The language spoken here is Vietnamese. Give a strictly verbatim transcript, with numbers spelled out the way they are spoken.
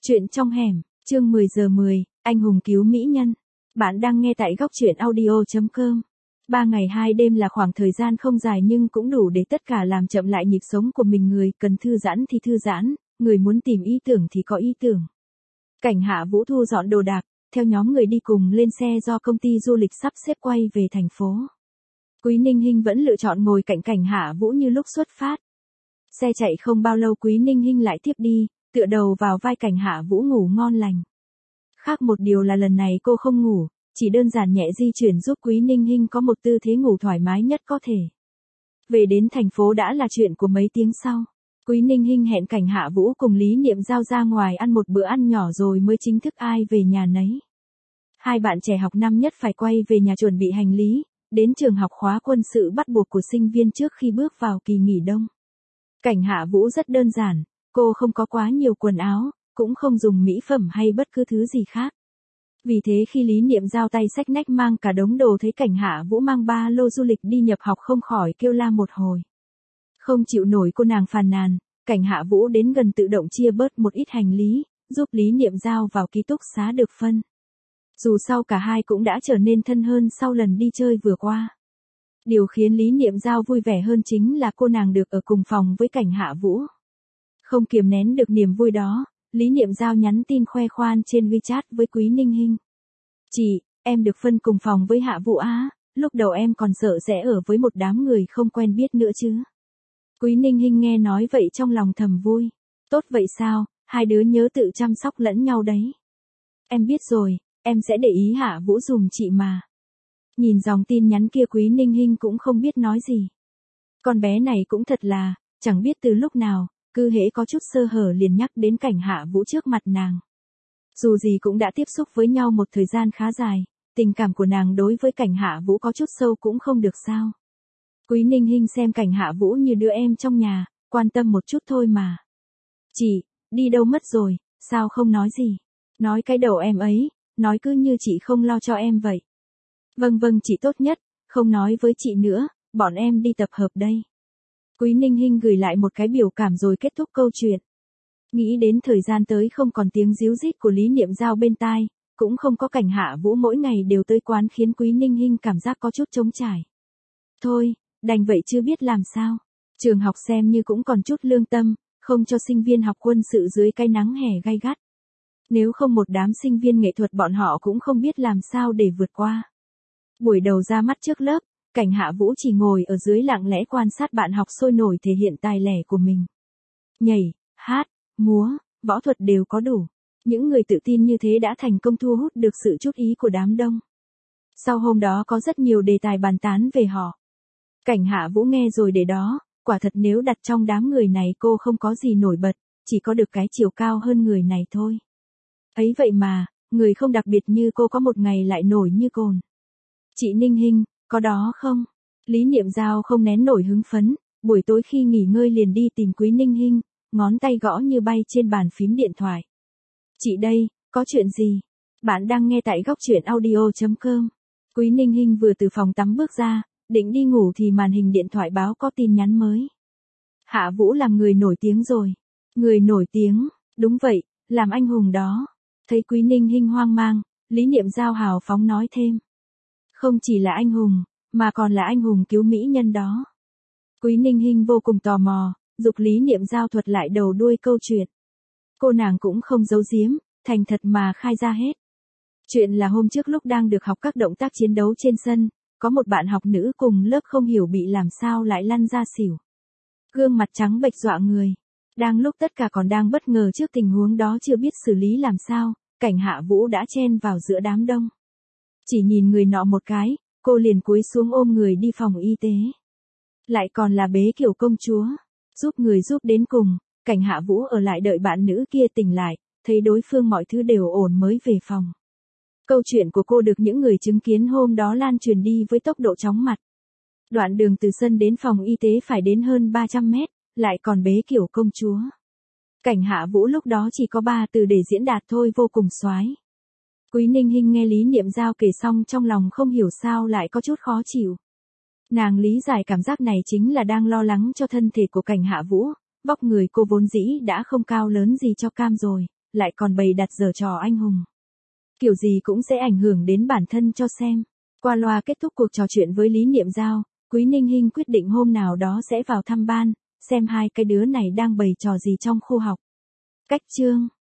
Chuyện trong hẻm, chương mười giờ mười, anh hùng cứu mỹ nhân. Bạn đang nghe tại góc truyện audio chấm com. Ba ngày hai đêm là khoảng thời gian không dài nhưng cũng đủ để tất cả làm chậm lại nhịp sống của mình. Người cần thư giãn thì thư giãn, người muốn tìm ý tưởng thì có ý tưởng. Cảnh Hạ Vũ thu dọn đồ đạc, theo nhóm người đi cùng lên xe do công ty du lịch sắp xếp quay về thành phố. Quý Ninh Hinh vẫn lựa chọn ngồi cạnh Cảnh Hạ Vũ như lúc xuất phát. Xe chạy không bao lâu Quý Ninh Hinh lại tiếp đi, tựa đầu vào vai Cảnh Hạ Vũ ngủ ngon lành. Khác một điều là lần này cô không ngủ, chỉ đơn giản nhẹ di chuyển giúp Quý Ninh Hinh có một tư thế ngủ thoải mái nhất có thể. Về đến thành phố đã là chuyện của mấy tiếng sau. Quý Ninh Hinh hẹn Cảnh Hạ Vũ cùng Lý Niệm Giao ra ngoài ăn một bữa ăn nhỏ rồi mới chính thức ai về nhà nấy. Hai bạn trẻ học năm nhất phải quay về nhà chuẩn bị hành lý, đến trường học khóa quân sự bắt buộc của sinh viên trước khi bước vào kỳ nghỉ đông. Cảnh Hạ Vũ rất đơn giản, cô không có quá nhiều quần áo, cũng không dùng mỹ phẩm hay bất cứ thứ gì khác. Vì thế khi Lý Niệm Giao tay xách nách mang cả đống đồ thấy Cảnh Hạ Vũ mang ba lô du lịch đi nhập học không khỏi kêu la một hồi. Không chịu nổi cô nàng phàn nàn, Cảnh Hạ Vũ đến gần tự động chia bớt một ít hành lý, giúp Lý Niệm Giao vào ký túc xá được phân. Dù sao cả hai cũng đã trở nên thân hơn sau lần đi chơi vừa qua. Điều khiến Lý Niệm Giao vui vẻ hơn chính là cô nàng được ở cùng phòng với Cảnh Hạ Vũ. Không kiềm nén được niềm vui đó, Lý Niệm Giao nhắn tin khoe khoan trên WeChat với Quý Ninh Hinh. Chị, em được phân cùng phòng với Hạ Vũ á, lúc đầu em còn sợ sẽ ở với một đám người không quen biết nữa chứ. Quý Ninh Hinh nghe nói vậy trong lòng thầm vui. Tốt vậy sao, hai đứa nhớ tự chăm sóc lẫn nhau đấy. Em biết rồi, em sẽ để ý Hạ Vũ dùm chị mà. Nhìn dòng tin nhắn kia Quý Ninh Hinh cũng không biết nói gì. Con bé này cũng thật là, chẳng biết từ lúc nào, cứ hễ có chút sơ hở liền nhắc đến Cảnh Hạ Vũ trước mặt nàng. Dù gì cũng đã tiếp xúc với nhau một thời gian khá dài, tình cảm của nàng đối với Cảnh Hạ Vũ có chút sâu cũng không được sao. Quý Ninh Hinh xem Cảnh Hạ Vũ như đứa em trong nhà, quan tâm một chút thôi mà. Chị, đi đâu mất rồi, sao không nói gì? Nói cái đầu em ấy, nói cứ như chị không lo cho em vậy. Vâng vâng chị tốt nhất, không nói với chị nữa, bọn em đi tập hợp đây. Quý Ninh Hinh gửi lại một cái biểu cảm rồi kết thúc câu chuyện. Nghĩ đến thời gian tới không còn tiếng ríu rít của Lý Niệm Giao bên tai, cũng không có Cảnh Hạ Vũ mỗi ngày đều tới quán khiến Quý Ninh Hinh cảm giác có chút trống trải. Thôi, đành vậy chưa biết làm sao. Trường học xem như cũng còn chút lương tâm, không cho sinh viên học quân sự dưới cái nắng hè gay gắt. Nếu không một đám sinh viên nghệ thuật bọn họ cũng không biết làm sao để vượt qua. Buổi đầu ra mắt trước lớp, Cảnh Hạ Vũ chỉ ngồi ở dưới lặng lẽ quan sát bạn học sôi nổi thể hiện tài lẻ của mình. Nhảy, hát, múa, võ thuật đều có đủ. Những người tự tin như thế đã thành công thu hút được sự chú ý của đám đông. Sau hôm đó có rất nhiều đề tài bàn tán về họ. Cảnh Hạ Vũ nghe rồi để đó, quả thật nếu đặt trong đám người này cô không có gì nổi bật, chỉ có được cái chiều cao hơn người này thôi. Ấy vậy mà, người không đặc biệt như cô có một ngày lại nổi như cồn. Chị Ninh Hinh, có đó không? Lý Niệm Giao không nén nổi hứng phấn, buổi tối khi nghỉ ngơi liền đi tìm Quý Ninh Hinh, ngón tay gõ như bay trên bàn phím điện thoại. Chị đây, có chuyện gì? Bạn đang nghe tại góc truyện audio chấm com. Quý Ninh Hinh vừa từ phòng tắm bước ra, định đi ngủ thì màn hình điện thoại báo có tin nhắn mới. Hạ Vũ làm người nổi tiếng rồi. Người nổi tiếng, đúng vậy, làm anh hùng đó. Thấy Quý Ninh Hinh hoang mang, Lý Niệm Giao hào phóng nói thêm. Không chỉ là anh hùng, mà còn là anh hùng cứu mỹ nhân đó. Quý Ninh Hinh vô cùng tò mò, giục Lý Niệm Giao thuật lại đầu đuôi câu chuyện. Cô nàng cũng không giấu giếm, thành thật mà khai ra hết. Chuyện là hôm trước lúc đang được học các động tác chiến đấu trên sân, có một bạn học nữ cùng lớp không hiểu bị làm sao lại lăn ra xỉu. Gương mặt trắng bệch dọa người. Đang lúc tất cả còn đang bất ngờ trước tình huống đó chưa biết xử lý làm sao, Cảnh Hạ Vũ đã chen vào giữa đám đông. Chỉ nhìn người nọ một cái, cô liền cúi xuống ôm người đi phòng y tế. Lại còn là bế kiểu công chúa. Giúp người giúp đến cùng, Cảnh Hạ Vũ ở lại đợi bạn nữ kia tỉnh lại, thấy đối phương mọi thứ đều ổn mới về phòng. Câu chuyện của cô được những người chứng kiến hôm đó lan truyền đi với tốc độ chóng mặt. Đoạn đường từ sân đến phòng y tế phải đến hơn ba trăm mét, lại còn bế kiểu công chúa. Cảnh Hạ Vũ lúc đó chỉ có ba từ để diễn đạt thôi, vô cùng soái. Quý Ninh Hinh nghe Lý Niệm Giao kể xong trong lòng không hiểu sao lại có chút khó chịu. Nàng lý giải cảm giác này chính là đang lo lắng cho thân thể của Cảnh Hạ Vũ, vóc người cô vốn dĩ đã không cao lớn gì cho cam rồi, lại còn bày đặt giở trò anh hùng. Kiểu gì cũng sẽ ảnh hưởng đến bản thân cho xem. Qua loa kết thúc cuộc trò chuyện với Lý Niệm Giao, Quý Ninh Hinh quyết định hôm nào đó sẽ vào thăm ban, xem hai cái đứa này đang bày trò gì trong khu học. Cách chương